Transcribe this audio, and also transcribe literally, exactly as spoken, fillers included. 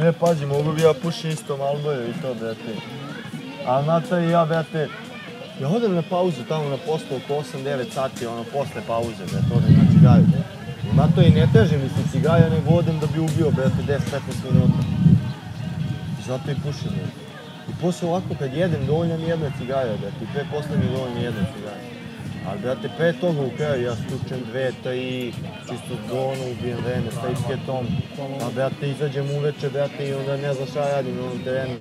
Ne, pazi, mogu bi ja pušim isto Malboju i to, brate. A Nata i ja, brate, ja odem na pauzu tamo na poslu oko osam devet sati, ono, posle pauze, brate, odem na cigaju. Nata i ne teže mi se cigaja, nego odem da bi ubio, brate, deset petnaest minuta. I zato i pušim, brate. I posle ovako, kad jedem, dovoljna mi jedna cigaja, brate, i pre posle mi dovoljna jedna cigaja. Ali, brate, pre toga u kraju ja stučem dve, tri, čisto zonu, ubijem vreme sa isketom, a, brate, izađem uveče, brate, i onda ne znaš šta radim na onom terenu.